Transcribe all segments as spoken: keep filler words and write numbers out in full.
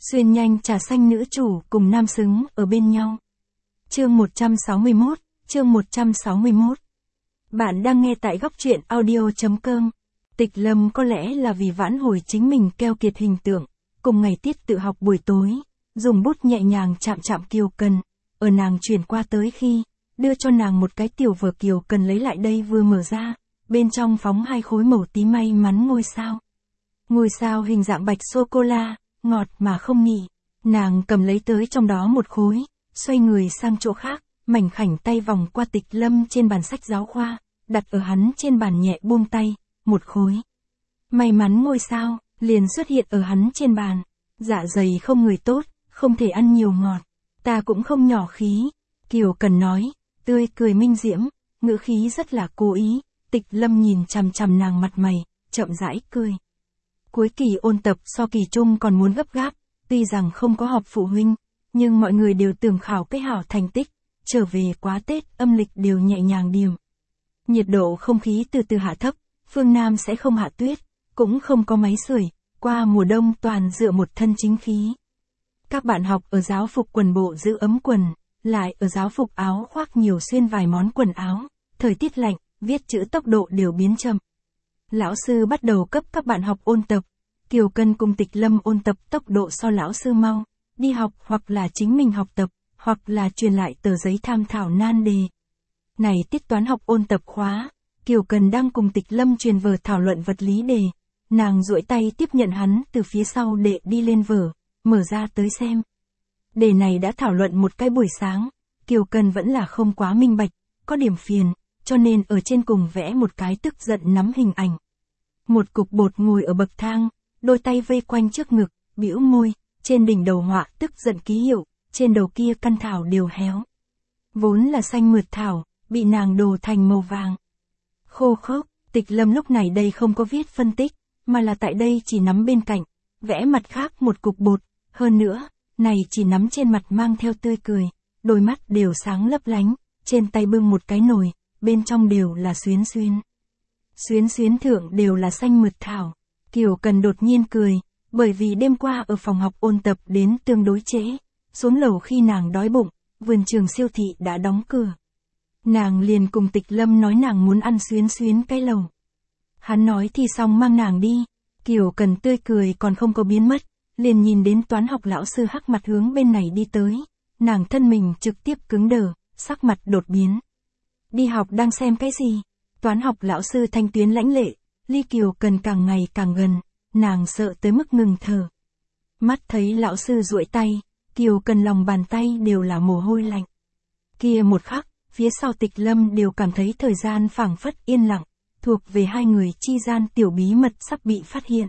Xuyên nhanh trà xanh nữ chủ cùng nam xứng ở bên nhau. Chương một trăm sáu mươi mốt, chương một trăm sáu mươi mốt. Bạn đang nghe tại góc truyện audio chấm com. Tịch Lâm có lẽ là vì vãn hồi chính mình keo kiệt hình tượng, cùng ngày tiết tự học buổi tối, dùng bút nhẹ nhàng chạm chạm Kiều Cần, ở nàng chuyển qua tới khi, đưa cho nàng một cái tiểu vở Kiều Cần lấy lại đây vừa mở ra, bên trong phóng hai khối màu tím may mắn ngôi sao. Ngôi sao hình dạng bạch sô-cô-la, ngọt mà không nhị. Nàng cầm lấy tới trong đó một khối, xoay người sang chỗ khác, mảnh khảnh tay vòng qua Tịch Lâm trên bàn sách giáo khoa, đặt ở hắn trên bàn nhẹ buông tay, một khối. May mắn ngôi sao, liền xuất hiện ở hắn trên bàn. Dạ dày không người tốt, không thể ăn nhiều ngọt. Ta cũng không nhỏ khí. Kiều Cần nói, tươi cười minh diễm, ngữ khí rất là cố ý. Tịch Lâm nhìn chằm chằm nàng mặt mày, chậm rãi cười. Cuối kỳ ôn tập so kỳ trung còn muốn gấp gáp, tuy rằng không có họp phụ huynh, nhưng mọi người đều tưởng khảo cái hảo thành tích, trở về quá Tết âm lịch đều nhẹ nhàng điểm. Nhiệt độ không khí từ từ hạ thấp, phương Nam sẽ không hạ tuyết, cũng không có máy sưởi, qua mùa đông toàn dựa một thân chính khí. Các bạn học ở giáo phục quần bộ giữ ấm quần, lại ở giáo phục áo khoác nhiều xuyên vài món quần áo, thời tiết lạnh, viết chữ tốc độ đều biến chậm. Lão sư bắt đầu cấp các bạn học ôn tập. Kiều Cần cùng Tịch Lâm ôn tập tốc độ so lão sư mau, đi học hoặc là chính mình học tập, hoặc là truyền lại tờ giấy tham thảo nan đề. Này tiết toán học ôn tập khóa, Kiều Cần đang cùng Tịch Lâm truyền vở thảo luận vật lý đề, nàng duỗi tay tiếp nhận hắn từ phía sau để đi lên vở, mở ra tới xem. Đề này đã thảo luận một cái buổi sáng, Kiều Cần vẫn là không quá minh bạch, có điểm phiền, cho nên ở trên cùng vẽ một cái tức giận nắm hình ảnh. Một cục bột ngồi ở bậc thang, đôi tay vây quanh trước ngực, bĩu môi, trên đỉnh đầu họa tức giận ký hiệu, trên đầu kia căn thảo đều héo. Vốn là xanh mượt thảo, bị nàng đồ thành màu vàng. Khô khốc, Tịch Lâm lúc này đây không có viết phân tích, mà là tại đây chỉ nắm bên cạnh, vẽ mặt khác một cục bột, hơn nữa, này chỉ nắm trên mặt mang theo tươi cười, đôi mắt đều sáng lấp lánh, trên tay bưng một cái nồi, bên trong đều là xuyến xuyến. Xuyến xuyến thượng đều là xanh mượt thảo. Kiều Cần đột nhiên cười, bởi vì đêm qua ở phòng học ôn tập đến tương đối trễ, xuống lầu khi nàng đói bụng, vườn trường siêu thị đã đóng cửa. Nàng liền cùng Tịch Lâm nói nàng muốn ăn xuyến xuyến cái lầu. Hắn nói thì xong mang nàng đi, Kiều Cần tươi cười còn không có biến mất, liền nhìn đến toán học lão sư hắc mặt hướng bên này đi tới, nàng thân mình trực tiếp cứng đờ, sắc mặt đột biến. Đi học đang xem cái gì? Toán học lão sư thanh tuyến lãnh lệ, ly Kiều Cần càng ngày càng gần, nàng sợ tới mức ngừng thở. Mắt thấy lão sư duỗi tay, Kiều Cần lòng bàn tay đều là mồ hôi lạnh. Kia một khắc, phía sau Tịch Lâm đều cảm thấy thời gian phảng phất yên lặng, thuộc về hai người chi gian tiểu bí mật sắp bị phát hiện.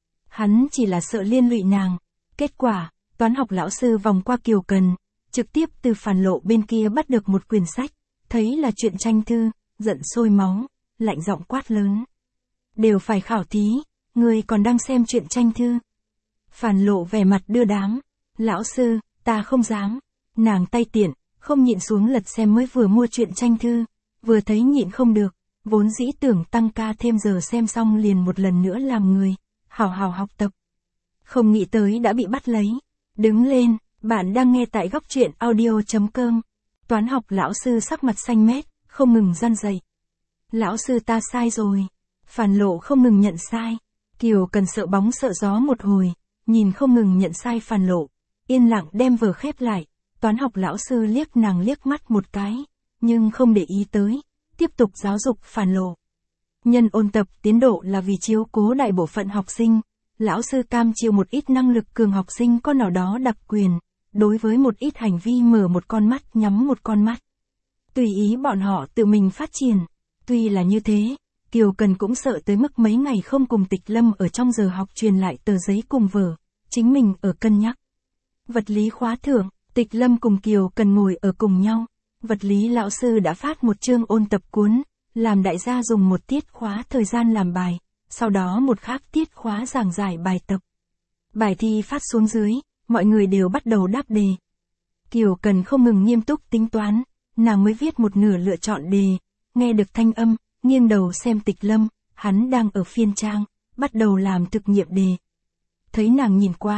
Hắn chỉ là sợ liên lụy nàng. Kết quả, toán học lão sư vòng qua Kiều Cần, trực tiếp từ phản lộ bên kia bắt được một quyển sách, thấy là truyện tranh thư, giận sôi máu, lạnh giọng quát lớn. Đều phải khảo thí, người còn đang xem truyện tranh thư. Phản lộ vẻ mặt đưa đám. Lão sư, ta không dám. Nàng tay tiện, không nhịn xuống lật xem mới vừa mua truyện tranh thư, vừa thấy nhịn không được, vốn dĩ tưởng tăng ca thêm giờ xem xong liền một lần nữa làm người, hào hào học tập. Không nghĩ tới đã bị bắt lấy. Đứng lên, bạn đang nghe tại góc truyện audio chấm com. Toán học lão sư sắc mặt xanh mét, không ngừng răn dậy. Lão sư ta sai rồi. Phản lộ không ngừng nhận sai. Kiều Cần sợ bóng sợ gió một hồi, nhìn không ngừng nhận sai phản lộ, yên lặng đem vở khép lại. Toán học lão sư liếc nàng liếc mắt một cái, nhưng không để ý tới, tiếp tục giáo dục phản lộ. Nhân ôn tập tiến độ là vì chiếu cố đại bộ phận học sinh, lão sư cam chịu một ít năng lực cường học sinh có nào đó đặc quyền, đối với một ít hành vi mở một con mắt nhắm một con mắt. Tùy ý bọn họ tự mình phát triển. Tuy là như thế, Kiều Cần cũng sợ tới mức mấy ngày không cùng Tịch Lâm ở trong giờ học truyền lại tờ giấy cùng vở, chính mình ở cân nhắc. Vật lý khóa thưởng, Tịch Lâm cùng Kiều Cần ngồi ở cùng nhau, vật lý lão sư đã phát một chương ôn tập cuốn, làm đại gia dùng một tiết khóa thời gian làm bài, sau đó một khác tiết khóa giảng giải bài tập. Bài thi phát xuống dưới, mọi người đều bắt đầu đáp đề. Kiều Cần không ngừng nghiêm túc tính toán, nàng mới viết một nửa lựa chọn đề, nghe được thanh âm, nghiêng đầu xem Tịch Lâm, hắn đang ở phiên trang, bắt đầu làm thực nghiệm đề. Thấy nàng nhìn qua,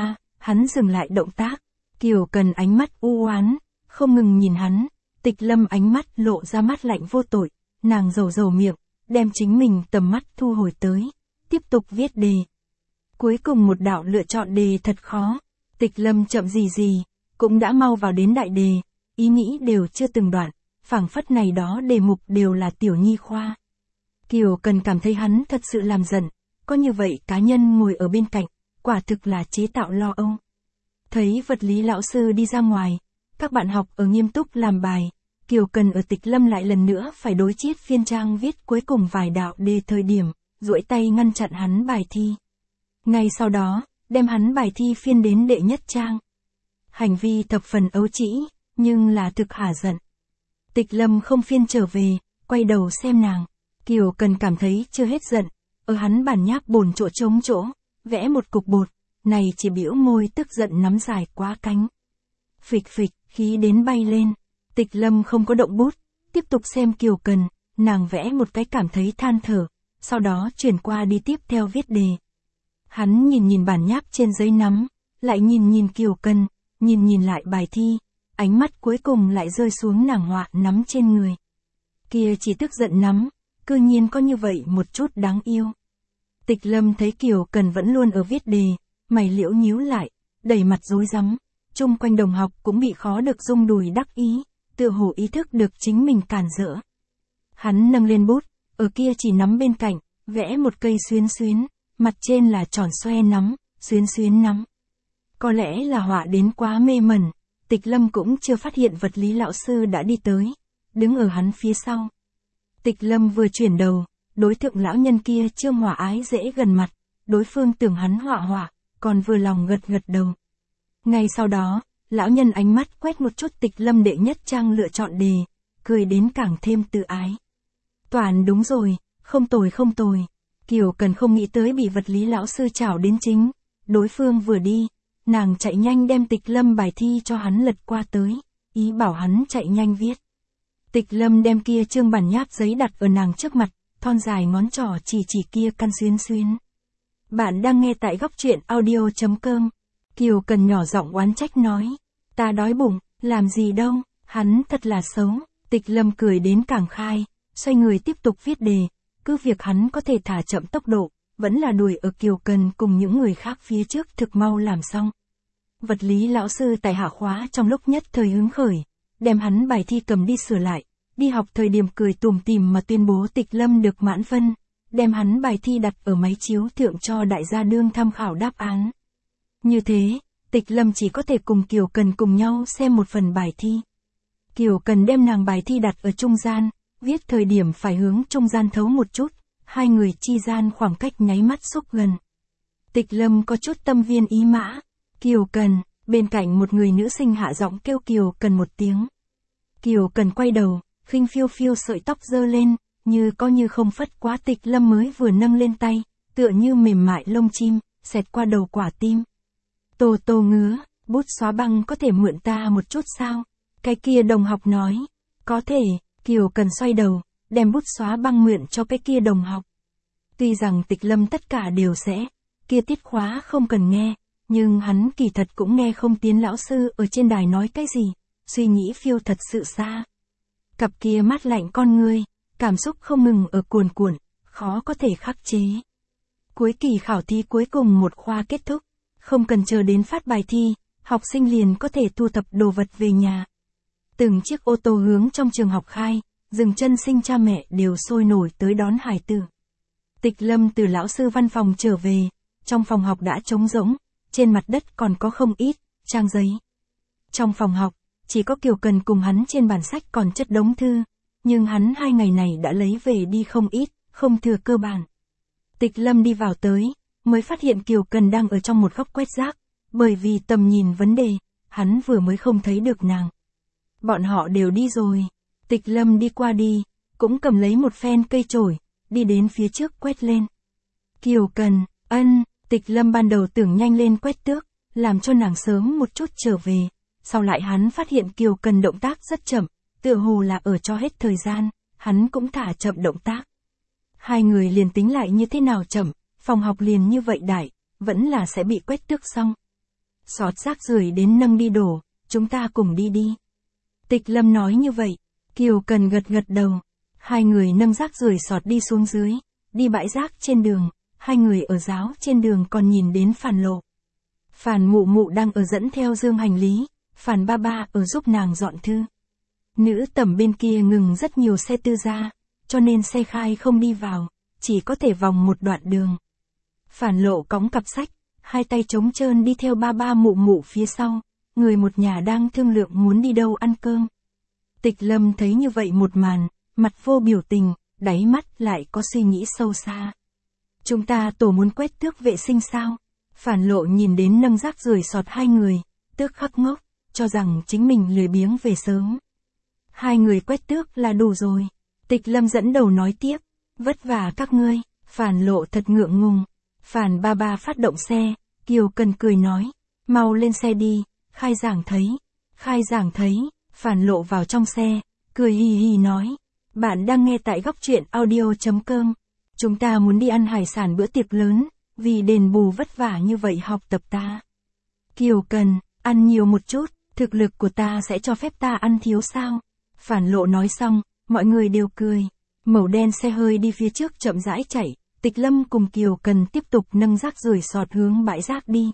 hắn dừng lại động tác. Kiều Cần ánh mắt u oán, không ngừng nhìn hắn. Tịch Lâm ánh mắt lộ ra mắt lạnh vô tội, nàng rầu rầu miệng, đem chính mình tầm mắt thu hồi tới, tiếp tục viết đề. Cuối cùng một đạo lựa chọn đề thật khó, Tịch Lâm chậm gì gì, cũng đã mau vào đến đại đề, ý nghĩ đều chưa từng đoạn, phảng phất này đó đề mục đều là tiểu nhi khoa. Kiều Cần cảm thấy hắn thật sự làm giận, có như vậy cá nhân ngồi ở bên cạnh, quả thực là chế tạo lo âu. Thấy vật lý lão sư đi ra ngoài, các bạn học ở nghiêm túc làm bài, Kiều Cần ở Tịch Lâm lại lần nữa phải đối chiết phiên trang viết cuối cùng vài đạo đề thời điểm, duỗi tay ngăn chặn hắn bài thi. Ngay sau đó, đem hắn bài thi phiên đến đệ nhất trang. Hành vi thập phần ấu trĩ, nhưng là thực hả giận. Tịch Lâm không phiên trở về, quay đầu xem nàng. Kiều Cần cảm thấy chưa hết giận, ở hắn bản nháp bồn chỗ trống chỗ, vẽ một cục bột, này chỉ biểu môi tức giận nắm dài quá cánh. Phịch phịch, khí đến bay lên. Tịch Lâm không có động bút, tiếp tục xem Kiều Cần, nàng vẽ một cái cảm thấy than thở, sau đó chuyển qua đi tiếp theo viết đề. Hắn nhìn nhìn bản nháp trên giấy nắm, lại nhìn nhìn Kiều Cần, nhìn nhìn lại bài thi, ánh mắt cuối cùng lại rơi xuống nàng họa nắm trên người. Kia chỉ tức giận nắm, cư nhiên có như vậy một chút đáng yêu. Tịch Lâm thấy Kiều Cần vẫn luôn ở viết đề, mày liễu nhíu lại, đầy mặt rối rắm, chung quanh đồng học cũng bị khó được rung đùi đắc ý, tựa hồ ý thức được chính mình cản rỡ. Hắn nâng lên bút, ở kia chỉ nắm bên cạnh, vẽ một cây xuyến xuyến, mặt trên là tròn xoe nắm, xuyến xuyến nắm. Có lẽ là họa đến quá mê mẩn, Tịch Lâm cũng chưa phát hiện vật lý lão sư đã đi tới, đứng ở hắn phía sau. Tịch Lâm vừa chuyển đầu, đối tượng lão nhân kia trương hòa ái dễ gần mặt, đối phương tưởng hắn họa họa, còn vừa lòng gật gật đầu. Ngay sau đó, lão nhân ánh mắt quét một chút Tịch Lâm đệ nhất trang lựa chọn đề, cười đến càng thêm tự ái. Toàn đúng rồi, không tồi không tồi. Kiều Cần không nghĩ tới bị vật lý lão sư chảo đến chính, đối phương vừa đi, nàng chạy nhanh đem Tịch Lâm bài thi cho hắn lật qua tới, ý bảo hắn chạy nhanh viết. Tịch Lâm đem kia trương bản nháp giấy đặt ở nàng trước mặt, thon dài ngón trỏ chỉ chỉ kia căn xuyến xuyến. Bạn đang nghe tại góc truyện audio chấm com. Kiều Cần nhỏ giọng oán trách nói, ta đói bụng, làm gì đâu, hắn thật là xấu. Tịch Lâm cười đến càng khai, xoay người tiếp tục viết đề, cứ việc hắn có thể thả chậm tốc độ, vẫn là đuổi ở Kiều Cần cùng những người khác phía trước thực mau làm xong. Vật lý lão sư tại hạ khóa trong lúc nhất thời hứng khởi, đem hắn bài thi cầm đi sửa lại, đi học thời điểm cười tủm tỉm mà tuyên bố Tịch Lâm được mãn phân, đem hắn bài thi đặt ở máy chiếu thượng cho đại gia đương tham khảo đáp án. Như thế, Tịch Lâm chỉ có thể cùng Kiều Cần cùng nhau xem một phần bài thi. Kiều Cần đem nàng bài thi đặt ở trung gian, viết thời điểm phải hướng trung gian thấu một chút, hai người chi gian khoảng cách nháy mắt xúc gần. Tịch Lâm có chút tâm viên ý mã, Kiều Cần, bên cạnh một người nữ sinh hạ giọng kêu Kiều Cần một tiếng. Kiều Cần quay đầu, khinh phiêu phiêu sợi tóc giơ lên, như có như không phất quá Tịch Lâm mới vừa nâng lên tay, tựa như mềm mại lông chim, xẹt qua đầu quả tim. Tô Tô ngứa, bút xóa băng có thể mượn ta một chút sao? Cái kia đồng học nói, có thể. Kiều Cần xoay đầu, đem bút xóa băng mượn cho cái kia đồng học. Tuy rằng Tịch Lâm tất cả đều sẽ, kia tiết khóa không cần nghe, nhưng hắn kỳ thật cũng nghe không tiến lão sư ở trên đài nói cái gì, suy nghĩ phiêu thật sự xa. Cặp kia mát lạnh con ngươi, cảm xúc không ngừng ở cuồn cuộn, khó có thể khắc chế. Cuối kỳ khảo thí cuối cùng một khoa kết thúc, không cần chờ đến phát bài thi, học sinh liền có thể thu thập đồ vật về nhà. Từng chiếc ô tô hướng trong trường học khai, dừng chân sinh cha mẹ đều sôi nổi tới đón hải tử. Tịch Lâm từ lão sư văn phòng trở về, trong phòng học đã trống rỗng, trên mặt đất còn có không ít trang giấy. Trong phòng học, chỉ có Kiều Cần cùng hắn trên bàn sách còn chất đống thư, nhưng hắn hai ngày này đã lấy về đi không ít, không thừa cơ bản. Tịch Lâm đi vào tới, mới phát hiện Kiều Cần đang ở trong một góc quét rác, bởi vì tầm nhìn vấn đề, hắn vừa mới không thấy được nàng. Bọn họ đều đi rồi. Tịch Lâm đi qua đi, cũng cầm lấy một phen cây chổi, đi đến phía trước quét lên. Kiều Cần, ân, Tịch Lâm ban đầu tưởng nhanh lên quét tước, làm cho nàng sớm một chút trở về. Sau lại hắn phát hiện Kiều Cần động tác rất chậm, tựa hồ là ở cho hết thời gian, hắn cũng thả chậm động tác. Hai người liền tính lại như thế nào chậm, phòng học liền như vậy đại, vẫn là sẽ bị quét tước xong. Xọt rác rưởi đến nâng đi đổ, chúng ta cùng đi đi. Tịch Lâm nói như vậy, Kiều Cần gật gật đầu. Hai người nâng rác rưởi xọt đi xuống dưới, đi bãi rác trên đường, hai người ở giáo trên đường còn nhìn đến Phàn Lộ. Phàn Mụ Mụ đang ở dẫn theo dương hành lý, Phàn Ba Ba ở giúp nàng dọn thư. Nữ tẩm bên kia ngừng rất nhiều xe tư gia, cho nên xe khai không đi vào, chỉ có thể vòng một đoạn đường. Phàn Lộ cõng cặp sách, hai tay trống trơn đi theo Ba Ba Mụ Mụ phía sau, người một nhà đang thương lượng muốn đi đâu ăn cơm. Tịch Lâm thấy như vậy một màn, mặt vô biểu tình, đáy mắt lại có suy nghĩ sâu xa. Chúng ta tổ muốn quét tước vệ sinh sao? Phàn Lộ nhìn đến nâng rác rưởi xọt hai người, tức khắc ngốc, cho rằng chính mình lười biếng về sớm. Hai người quét tước là đủ rồi. Tịch Lâm dẫn đầu nói tiếp, vất vả các ngươi. Phàn Lộ thật ngượng ngùng. Phàn Ba Ba phát động xe, Kiều Cần cười nói, mau lên xe đi, khai giảng thấy. Khai giảng thấy, Phàn Lộ vào trong xe, cười hì hì nói, bạn đang nghe tại góc truyện audio chấm com. Chúng ta muốn đi ăn hải sản bữa tiệc lớn, vì đền bù vất vả như vậy học tập ta. Kiều Cần, ăn nhiều một chút, thực lực của ta sẽ cho phép ta ăn thiếu sao? Phàn Lộ nói xong, mọi người đều cười. Màu đen xe hơi đi phía trước chậm rãi chạy, Tịch Lâm cùng Kiều Cần tiếp tục nâng rác rưởi xọt hướng bãi rác đi.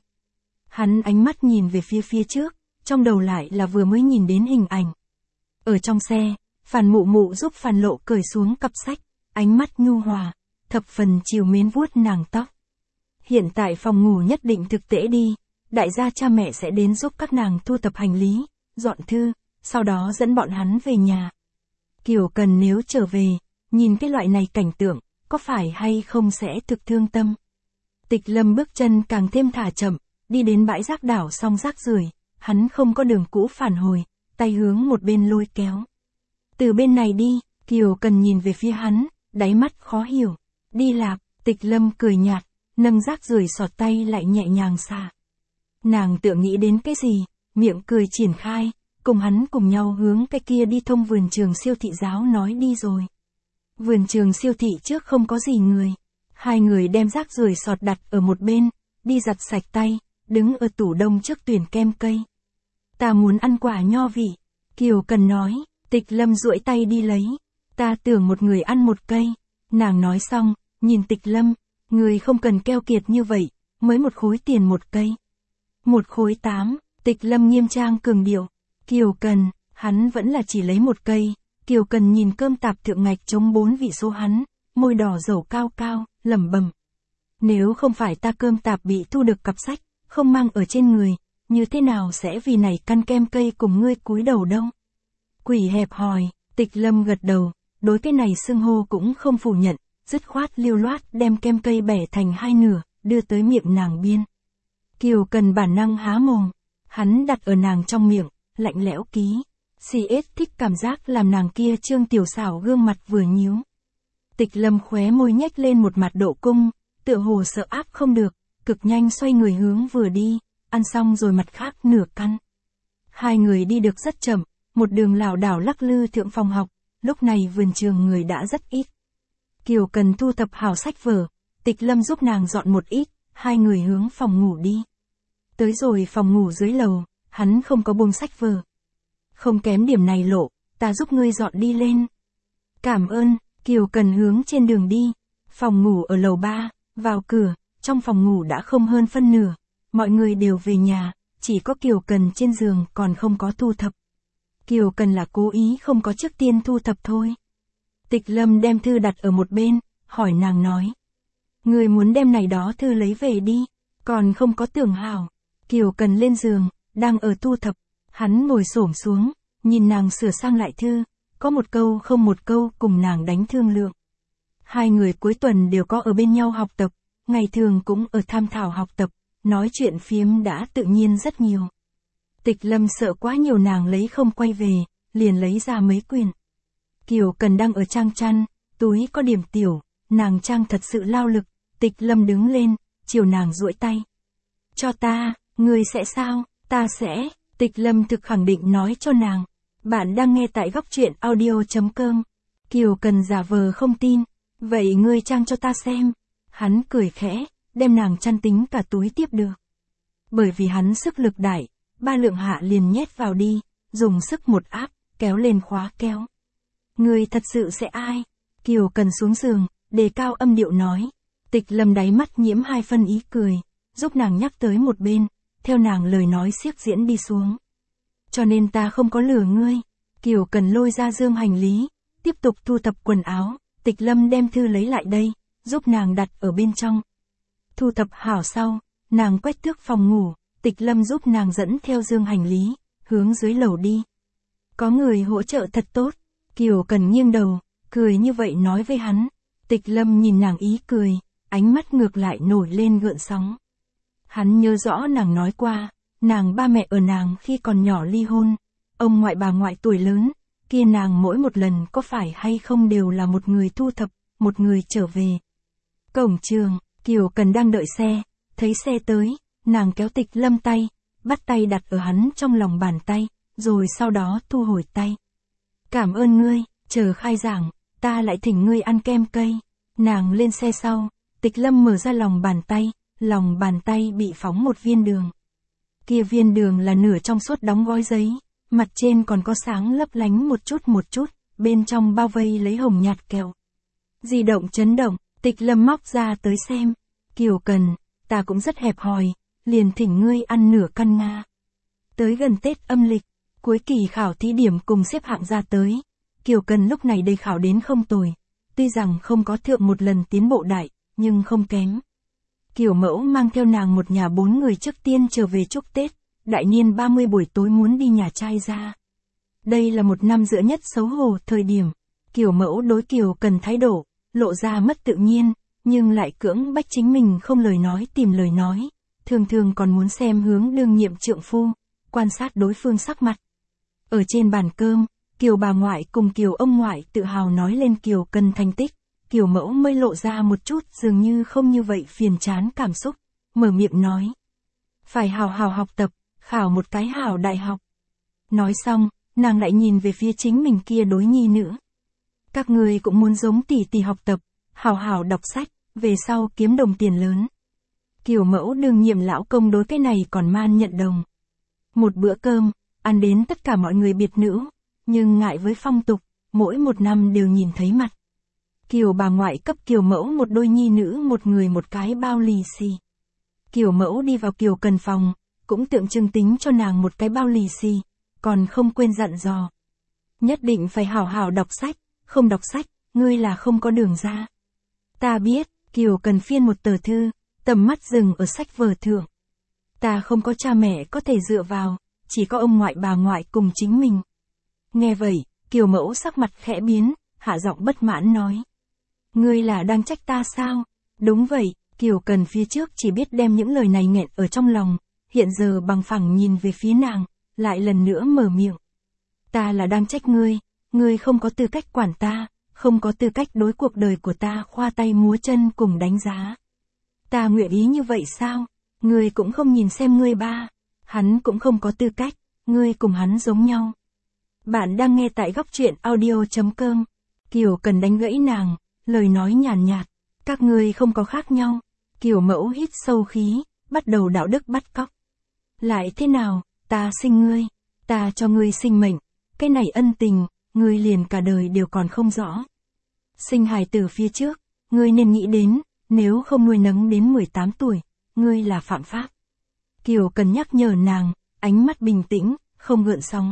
Hắn ánh mắt nhìn về phía phía trước, trong đầu lại là vừa mới nhìn đến hình ảnh. Ở trong xe, Phàn Mụ Mụ giúp Phàn Lộ cởi xuống cặp sách, ánh mắt nhu hòa, thập phần chiều mến vuốt nàng tóc. Hiện tại phòng ngủ nhất định thực tế đi, đại gia cha mẹ sẽ đến giúp các nàng thu thập hành lý, dọn thư, sau đó dẫn bọn hắn về nhà. Kiều Cần nếu trở về, nhìn cái loại này cảnh tượng, có phải hay không sẽ thực thương tâm. Tịch Lâm bước chân càng thêm thả chậm, đi đến bãi rác đảo xong rác rưởi, hắn không có đường cũ phản hồi, tay hướng một bên lôi kéo. Từ bên này đi, Kiều Cần nhìn về phía hắn, đáy mắt khó hiểu. Đi lạc, Tịch Lâm cười nhạt, nâng rác rưởi xọt tay lại nhẹ nhàng xả. Nàng tựa nghĩ đến cái gì, miệng cười triển khai, cùng hắn cùng nhau hướng cái kia đi thông vườn trường siêu thị giáo nói đi rồi. Vườn trường siêu thị trước không có gì người. Hai người đem rác rưởi xọt đặt ở một bên, đi giặt sạch tay, đứng ở tủ đông trước tuyển kem cây. Ta muốn ăn quả nho vị. Kiều Cần nói, Tịch Lâm duỗi tay đi lấy. Ta tưởng một người ăn một cây. Nàng nói xong, nhìn Tịch Lâm, người không cần keo kiệt như vậy, mới một khối tiền một cây. Một khối tám, Tịch Lâm nghiêm trang cường điệu. Kiều Cần, hắn vẫn là chỉ lấy một cây. Kiều Cần nhìn cơm tạp thượng ngạch chống bốn vị số hắn, môi đỏ dầu cao cao, lẩm bẩm. Nếu không phải ta cơm tạp bị thu được cặp sách, không mang ở trên người, như thế nào sẽ vì này căn kem cây cùng ngươi cúi đầu đâu? Quỷ hẹp hòi, Tịch Lâm gật đầu, đối cái này xưng hô cũng không phủ nhận, dứt khoát lưu loát đem kem cây bẻ thành hai nửa, đưa tới miệng nàng biên. Kiều Cần bản năng há mồm, hắn đặt ở nàng trong miệng, lạnh lẽo ký. xê ét thích cảm giác làm nàng kia trương tiểu xảo gương mặt vừa nhíu. Tịch Lâm khóe môi nhếch lên một mặt độ cung, tựa hồ sợ áp không được, cực nhanh xoay người hướng vừa đi, ăn xong rồi mặt khác nửa căn. Hai người đi được rất chậm, một đường lảo đảo lắc lư thượng phòng học, lúc này vườn trường người đã rất ít. Kiều Cần thu thập hảo sách vở, Tịch Lâm giúp nàng dọn một ít, hai người hướng phòng ngủ đi. Tới rồi phòng ngủ dưới lầu, hắn không có buông sách vở. Không kém điểm này Lộ, ta giúp ngươi dọn đi lên. Cảm ơn, Kiều Cần hướng trên đường đi. Phòng ngủ ở lầu ba, vào cửa, trong phòng ngủ đã không hơn phân nửa. Mọi người đều về nhà, chỉ có Kiều Cần trên giường còn không có thu thập. Kiều Cần là cố ý không có trước tiên thu thập thôi. Tịch Lâm đem thư đặt ở một bên, hỏi nàng nói. Người muốn đem này đó thư lấy về đi, còn không có tưởng hảo. Kiều Cần lên giường, đang ở thu thập. Hắn ngồi xổm xuống, nhìn nàng sửa sang lại thư, có một câu không một câu cùng nàng đánh thương lượng. Hai người cuối tuần đều có ở bên nhau học tập, ngày thường cũng ở tham thảo học tập, nói chuyện phiếm đã tự nhiên rất nhiều. Tịch Lâm sợ quá nhiều nàng lấy không quay về, liền lấy ra mấy quyển. Kiều Cần đang ở trang chăn, túi có điểm tiểu, nàng trang thật sự lao lực, Tịch Lâm đứng lên, chiều nàng duỗi tay. Cho ta, ngươi sẽ sao, ta sẽ. Tịch Lâm thực khẳng định nói cho nàng. Bạn đang nghe tại góc truyện audio chấm com. Kiều Cần giả vờ không tin. Vậy ngươi trang cho ta xem. Hắn cười khẽ, đem nàng chăn tính cả túi tiếp được. Bởi vì hắn sức lực đại, ba lượng hạ liền nhét vào đi, dùng sức một áp, kéo lên khóa kéo. Ngươi thật sự sẽ ai? Kiều Cần xuống giường, đề cao âm điệu nói. Tịch Lâm đáy mắt nhiễm hai phân ý cười, giúp nàng nhắc tới một bên, theo nàng lời nói xiếc diễn đi xuống. Cho nên ta không có lừa ngươi. Kiều Cần lôi ra dương hành lý, tiếp tục thu thập quần áo, Tịch Lâm đem thư lấy lại đây, giúp nàng đặt ở bên trong. Thu thập hảo sau, nàng quét tước phòng ngủ, Tịch Lâm giúp nàng dẫn theo dương hành lý, hướng dưới lầu đi. Có người hỗ trợ thật tốt, Kiều Cần nghiêng đầu, cười như vậy nói với hắn. Tịch Lâm nhìn nàng ý cười, ánh mắt ngược lại nổi lên gợn sóng. Hắn nhớ rõ nàng nói qua, nàng ba mẹ ở nàng khi còn nhỏ ly hôn, ông ngoại bà ngoại tuổi lớn, kia nàng mỗi một lần có phải hay không đều là một người thu thập, một người trở về. Cổng trường, Kiều Cần đang đợi xe, thấy xe tới, nàng kéo Tịch Lâm tay, bắt tay đặt ở hắn trong lòng bàn tay, rồi sau đó thu hồi tay. Cảm ơn ngươi, chờ khai giảng, ta lại thỉnh ngươi ăn kem cây. Nàng lên xe sau, Tịch Lâm mở ra lòng bàn tay, lòng bàn tay bị phóng một viên đường. Kia viên đường là nửa trong suốt đóng gói giấy, mặt trên còn có sáng lấp lánh một chút một chút, bên trong bao vây lấy hồng nhạt kẹo. Di động chấn động, Tịch Lâm móc ra tới xem. Kiều Cần, ta cũng rất hẹp hòi, liền thỉnh ngươi ăn nửa căn Nga. Tới gần Tết âm lịch, cuối kỳ khảo thí điểm cùng xếp hạng ra tới. Kiều Cần lúc này đây khảo đến không tồi, tuy rằng không có thượng một lần tiến bộ đại, nhưng không kém. Kiều Mẫu mang theo nàng một nhà bốn người trước tiên trở về chúc Tết, đại niên ba mươi buổi tối muốn đi nhà trai ra. Đây là một năm giữa nhất xấu hổ thời điểm, Kiều Mẫu đối Kiều Cần thái độ, lộ ra mất tự nhiên, nhưng lại cưỡng bách chính mình không lời nói tìm lời nói, thường thường còn muốn xem hướng đương nhiệm trượng phu, quan sát đối phương sắc mặt. Ở trên bàn cơm, Kiều bà ngoại cùng Kiều ông ngoại tự hào nói lên Kiều Cần thành tích, Kiều Mẫu mới lộ ra một chút dường như không như vậy phiền chán cảm xúc, mở miệng nói. Phải hào hào học tập, khảo một cái hảo đại học. Nói xong, nàng lại nhìn về phía chính mình kia đối nhi nữ. Các người cũng muốn giống tỷ tỷ học tập, hào hào đọc sách, về sau kiếm đồng tiền lớn. Kiều Mẫu đương nhiệm lão công đối cái này còn man nhận đồng. Một bữa cơm, ăn đến tất cả mọi người biệt nữ, nhưng ngại với phong tục, mỗi một năm đều nhìn thấy mặt. Kiều bà ngoại cấp Kiều Mẫu một đôi nhi nữ một người một cái bao lì xì. Kiều Mẫu đi vào Kiều Cần phòng, cũng tượng trưng tính cho nàng một cái bao lì xì, còn không quên dặn dò. Nhất định phải hảo hảo đọc sách, không đọc sách, ngươi là không có đường ra. Ta biết, Kiều Cần phiên một tờ thư, tầm mắt dừng ở sách vở thượng. Ta không có cha mẹ có thể dựa vào, chỉ có ông ngoại bà ngoại cùng chính mình. Nghe vậy, Kiều Mẫu sắc mặt khẽ biến, hạ giọng bất mãn nói. Ngươi là đang trách ta sao? Đúng vậy, Kiều Cần phía trước chỉ biết đem những lời này nghẹn ở trong lòng, hiện giờ bằng phẳng nhìn về phía nàng, lại lần nữa mở miệng. Ta là đang trách ngươi, ngươi không có tư cách quản ta, không có tư cách đối cuộc đời của ta khoa tay múa chân cùng đánh giá. Ta nguyện ý như vậy sao? Ngươi cũng không nhìn xem ngươi ba, hắn cũng không có tư cách, ngươi cùng hắn giống nhau. Bạn đang nghe tại góc truyện audio chấm com. Kiều Cần đánh gãy nàng, lời nói nhàn nhạt, các ngươi không có khác nhau. Kiều Mẫu hít sâu khí, bắt đầu đạo đức bắt cóc. Lại thế nào, ta sinh ngươi, ta cho ngươi sinh mệnh, cái này ân tình, ngươi liền cả đời đều còn không rõ. Sinh hài tử phía trước, ngươi nên nghĩ đến, nếu không nuôi nấng đến mười tám tuổi, ngươi là phạm pháp. Kiều Cần nhắc nhở nàng, ánh mắt bình tĩnh, không gợn sóng.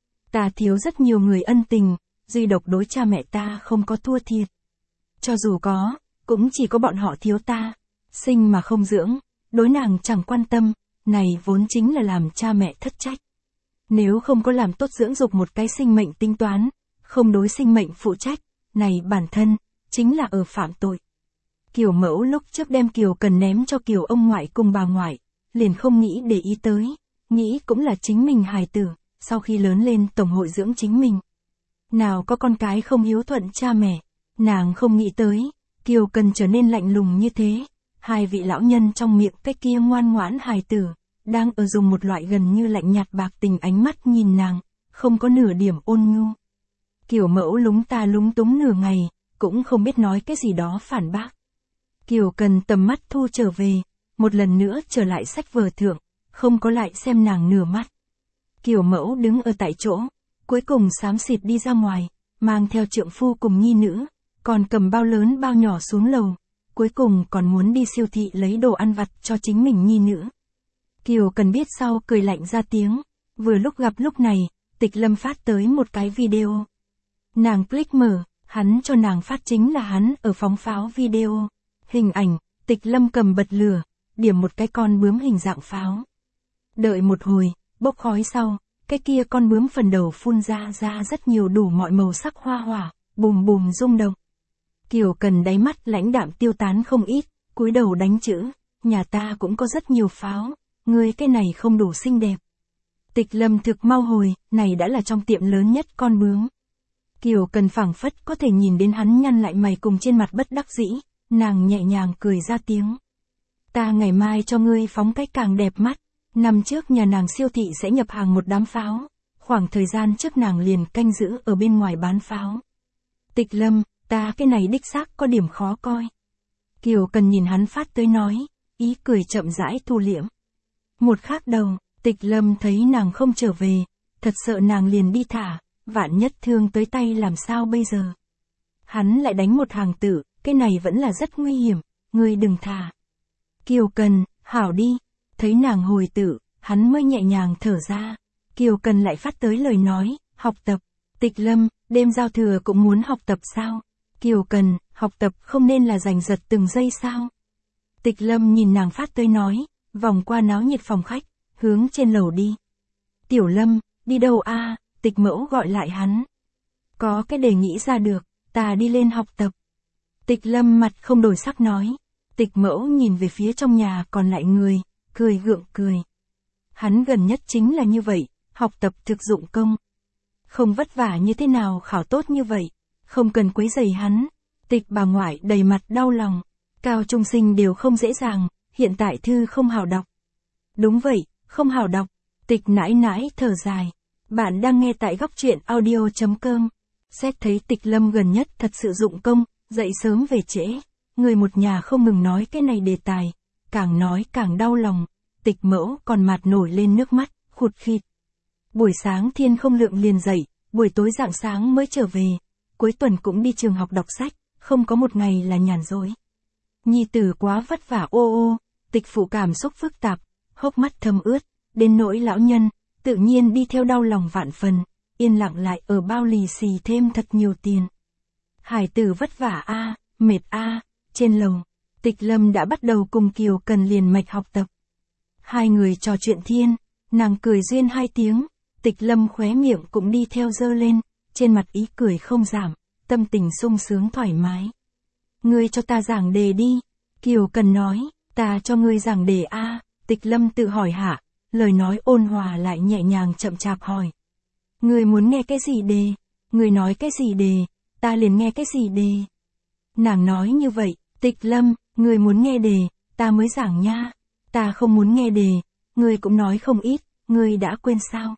Ta thiếu rất nhiều người ân tình, duy độc đối cha mẹ ta không có thua thiệt. Cho dù có, cũng chỉ có bọn họ thiếu ta. Sinh mà không dưỡng, đối nàng chẳng quan tâm, này vốn chính là làm cha mẹ thất trách. Nếu không có làm tốt dưỡng dục một cái sinh mệnh tính toán, không đối sinh mệnh phụ trách, này bản thân, chính là ở phạm tội. Kiều Mẫu lúc trước đem Kiều Cần ném cho Kiều ông ngoại cùng bà ngoại, liền không nghĩ để ý tới, nghĩ cũng là chính mình hài tử, sau khi lớn lên tổng hội dưỡng chính mình. Nào có con cái không hiếu thuận cha mẹ, nàng không nghĩ tới, Kiều Cần trở nên lạnh lùng như thế. Hai vị lão nhân trong miệng cái kia ngoan ngoãn hài tử, đang ở dùng một loại gần như lạnh nhạt bạc tình ánh mắt nhìn nàng, không có nửa điểm ôn nhu. Kiều Mẫu lúng ta lúng túng nửa ngày, cũng không biết nói cái gì đó phản bác. Kiều Cần tầm mắt thu trở về, một lần nữa trở lại sách vở thượng, không có lại xem nàng nửa mắt. Kiều mẫu đứng ở tại chỗ, cuối cùng xám xịt đi ra ngoài, mang theo trượng phu cùng nhi nữ, còn cầm bao lớn bao nhỏ xuống lầu, cuối cùng còn muốn đi siêu thị lấy đồ ăn vặt cho chính mình nhi nữ. Kiều Cần biết sau cười lạnh ra tiếng, vừa lúc gặp lúc này, Tịch Lâm phát tới một cái video. Nàng click mở, hắn cho nàng phát chính là hắn ở phóng pháo video. Hình ảnh, Tịch Lâm cầm bật lửa, điểm một cái con bướm hình dạng pháo. Đợi một hồi, bốc khói sau, cái kia con bướm phần đầu phun ra ra rất nhiều đủ mọi màu sắc hoa hỏa, bùm bùm rung động. Kiều Cần đáy mắt lãnh đạm tiêu tán không ít, cúi đầu đánh chữ, nhà ta cũng có rất nhiều pháo, ngươi cái này không đủ xinh đẹp. Tịch Lâm thực mau hồi, này đã là trong tiệm lớn nhất con bướm. Kiều Cần phảng phất có thể nhìn đến hắn nhăn lại mày cùng trên mặt bất đắc dĩ, nàng nhẹ nhàng cười ra tiếng. Ta ngày mai cho ngươi phóng cái càng đẹp mắt. Năm trước nhà nàng siêu thị sẽ nhập hàng một đám pháo, khoảng thời gian trước nàng liền canh giữ ở bên ngoài bán pháo. Tịch Lâm, ta cái này đích xác có điểm khó coi. Kiều Cần nhìn hắn phát tới nói, ý cười chậm rãi thu liễm. Một khắc đầu, Tịch Lâm thấy nàng không trở về, thật sợ nàng liền đi thả, vạn nhất thương tới tay làm sao bây giờ. Hắn lại đánh một hàng tử, cái này vẫn là rất nguy hiểm, ngươi đừng thả. Kiều Cần, hảo đi. Thấy nàng hồi tử, hắn mới nhẹ nhàng thở ra. Kiều Cần lại phát tới lời nói, học tập. Tịch Lâm, đêm giao thừa cũng muốn học tập sao? Kiều Cần, học tập không nên là giành giật từng giây sao? Tịch Lâm nhìn nàng phát tới nói, vòng qua náo nhiệt phòng khách, hướng trên lầu đi. Tiểu Lâm, đi đâu a? Tịch Mẫu gọi lại hắn. Có cái đề nghĩ ra được, ta đi lên học tập. Tịch Lâm mặt không đổi sắc nói. Tịch Mẫu nhìn về phía trong nhà còn lại người, cười gượng cười. Hắn gần nhất chính là như vậy, học tập thực dụng công. Không vất vả như thế nào khảo tốt như vậy, không cần quấy rầy hắn. Tịch bà ngoại đầy mặt đau lòng, cao trung sinh đều không dễ dàng, hiện tại thư không hào đọc. Đúng vậy, không hào đọc. Tịch nãi nãi thở dài. Bạn đang nghe tại góc truyện audio chấm com. Xét thấy Tịch Lâm gần nhất thật sự dụng công, dậy sớm về trễ. Người một nhà không ngừng nói cái này đề tài. Càng nói càng đau lòng, Tịch Mẫu còn mặt nổi lên nước mắt, khụt khịt. Buổi sáng thiên không lượng liền dậy, buổi tối rạng sáng mới trở về, cuối tuần cũng đi trường học đọc sách, không có một ngày là nhàn rỗi. Nhi tử quá vất vả ô ô, Tịch phụ cảm xúc phức tạp, hốc mắt thâm ướt, đến nỗi lão nhân, tự nhiên đi theo đau lòng vạn phần, yên lặng lại ở bao lì xì thêm thật nhiều tiền. Hải tử vất vả a, mệt a, trên lầu. Tịch Lâm đã bắt đầu cùng Kiều Cần liền mạch học tập. Hai người trò chuyện thiên, nàng cười duyên hai tiếng, Tịch Lâm khóe miệng cũng đi theo dơ lên, trên mặt ý cười không giảm, tâm tình sung sướng thoải mái. Ngươi cho ta giảng đề đi, Kiều Cần nói, ta cho ngươi giảng đề a. Tịch Lâm tự hỏi hạ, lời nói ôn hòa lại nhẹ nhàng chậm chạp hỏi. Ngươi muốn nghe cái gì đề? Ngươi nói cái gì đề? Ta liền nghe cái gì đề? Nàng nói như vậy, Tịch Lâm, ngươi muốn nghe đề, ta mới giảng nha. Ta không muốn nghe đề, ngươi cũng nói không ít, ngươi đã quên sao?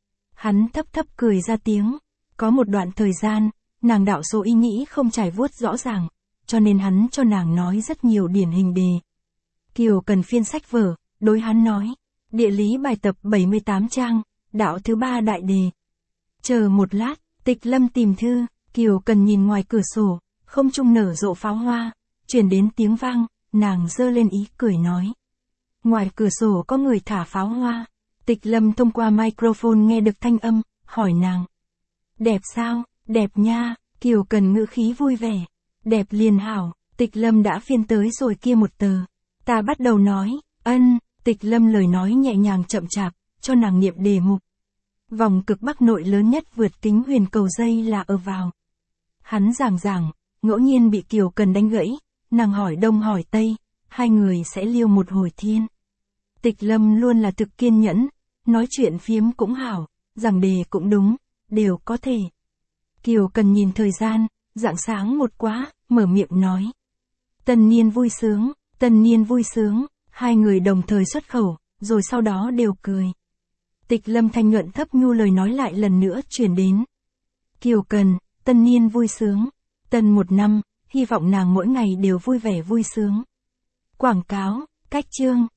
Hắn thấp thấp cười ra tiếng. Có một đoạn thời gian, nàng đạo số ý nghĩ không trải vuốt rõ ràng, cho nên hắn cho nàng nói rất nhiều điển hình đề. Kiều Cần phiên sách vở, đối hắn nói. Địa lý bài tập bảy mươi tám trang, đạo thứ ba đại đề. Chờ một lát, Tịch Lâm tìm thư, Kiều Cần nhìn ngoài cửa sổ, không trung nở rộ pháo hoa, truyền đến tiếng vang, nàng giơ lên ý cười nói. Ngoài cửa sổ có người thả pháo hoa. Tịch Lâm thông qua microphone nghe được thanh âm, hỏi nàng. Đẹp sao? Đẹp nha, Kiều Cần ngữ khí vui vẻ. Đẹp liền hảo, Tịch Lâm đã phiên tới rồi kia một tờ. Ta bắt đầu nói, ân, Tịch Lâm lời nói nhẹ nhàng chậm chạp, cho nàng niệm đề mục. Vòng cực Bắc nội lớn nhất vượt kính huyền cầu dây là ở vào. Hắn giảng giảng, ngẫu nhiên bị Kiều Cần đánh gãy, nàng hỏi đông hỏi tây, hai người sẽ liêu một hồi thiên. Tịch Lâm luôn là thực kiên nhẫn, nói chuyện phiếm cũng hảo, giảng đề cũng đúng, đều có thể. Kiều Cần nhìn thời gian, rạng sáng một quá, mở miệng nói. Tân niên vui sướng, tân niên vui sướng, hai người đồng thời xuất khẩu, rồi sau đó đều cười. Tịch Lâm thanh nhuận thấp nhu lời nói lại lần nữa truyền đến. Kiều Cần, tân niên vui sướng, tân một năm, hy vọng nàng mỗi ngày đều vui vẻ vui sướng. Quảng cáo, cách chương.